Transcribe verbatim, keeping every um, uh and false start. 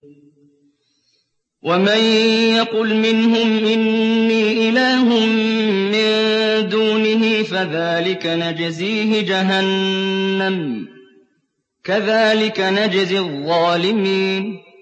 وَمَن يَقُلْ مِنْهُمْ إِنِّي إِلَٰهٌ مِّن دُونِهِ فَذَٰلِكَ نَجْزِيهِ جَهَنَّمَ ۚ كَذَٰلِكَ نَجْزِي الظَّالِمِينَ